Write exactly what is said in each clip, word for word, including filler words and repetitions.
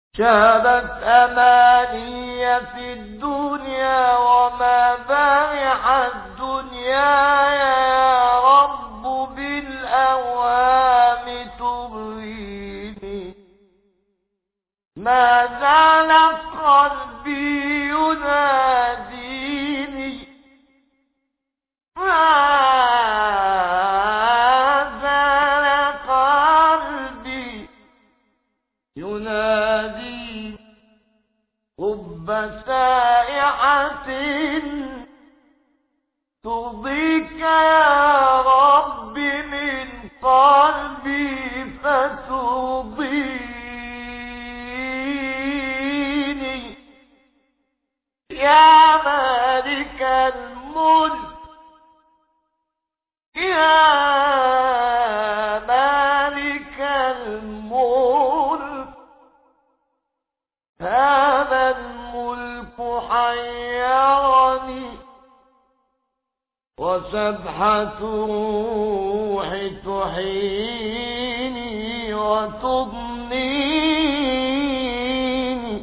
شهدت أماني في الدنيا وما بارح الدنيا يا رب بالأوهام تبريني. ما زال قلبي يناديني، ما زال قلبي ينادي رب سائحة ترضيك يا رب من قلبي فترضيني. يا مالك الملك يا مالك الملك هذا الملك حيرني وسبحة الروح تحييني وتضنيني.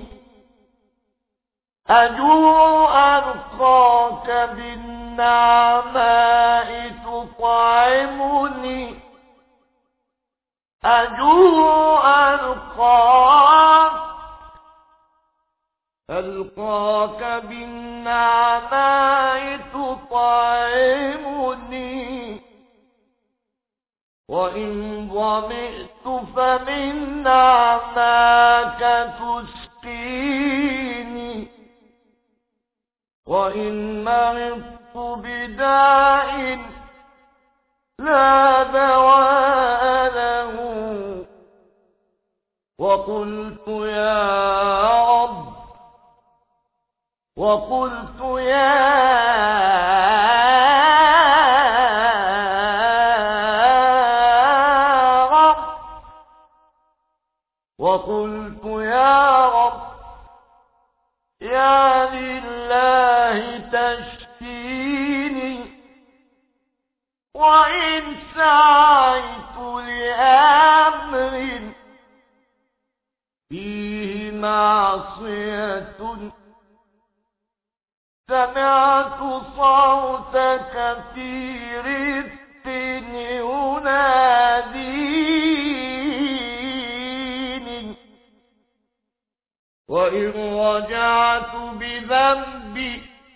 أجوع ألقاك بالنعماء تطعمني، أجوع ألقاك ألقاك بالنعماء تطعمني. وإن ظمئت فمن نعماك تسقيني، وإن مرضت بداء لا دواء له وقلت يا رب وقلت يا رب وقلت يا رب يا لله تشفيني. وإن سعيت لأمر فيه معصية سمعت صوتك في رفق يناديني. وإن رجعت بذنبي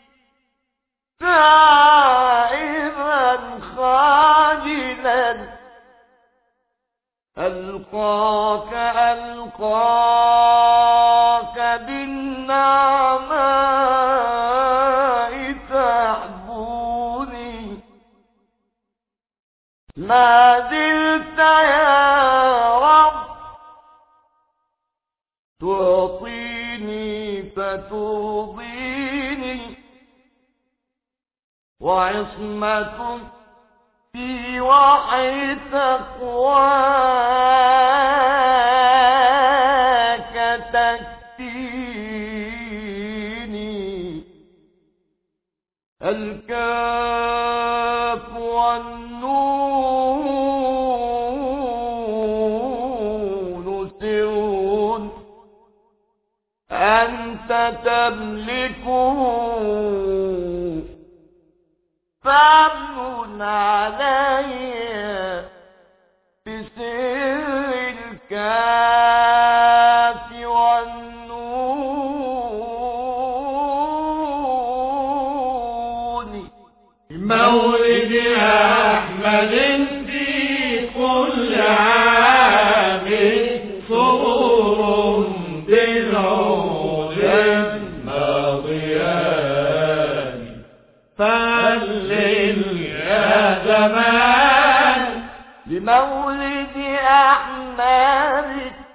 تائبا خاجلا ألقاك ألقاك بالنعماء تحبوني. ما زلت يا رب تعطيني فترضيني، وعصمة في وحي تقواك تكفيني. الكاف والنون سر أنت تملكه فامنن علي بسر الكاف والنون. مولد أحمد في كل عام سرور بالعود ماضيان فهلل يا زمان لمولد أحمد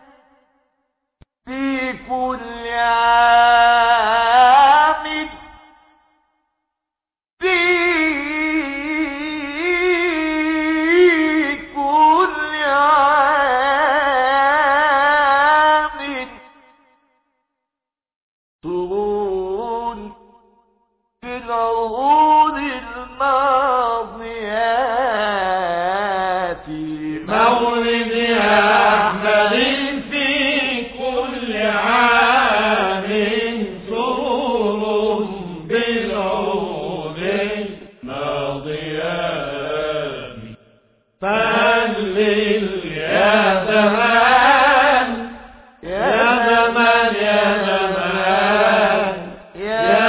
في كل عام في كل عام سرور في العهود الماضيات. مولد أحمد في كل عام سرور بالعود الماضيان فهلل يا زمان يا زمان يا زمان يا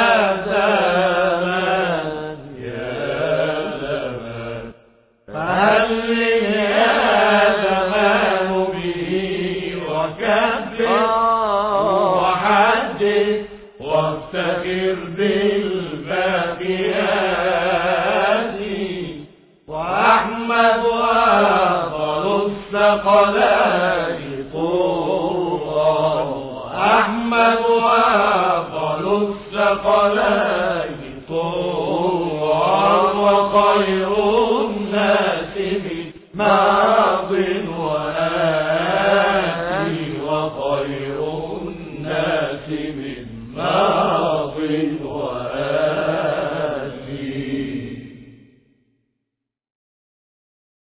زمان يا زمان فهلل يا زمان به وكبر وحدث وافتخر بالباقيات وأحمد أفضل الثقلين طورا وأحمد أفضل الثقلين طورا وخير الناس من ماض وآتي وخير الناس من ماض وآتي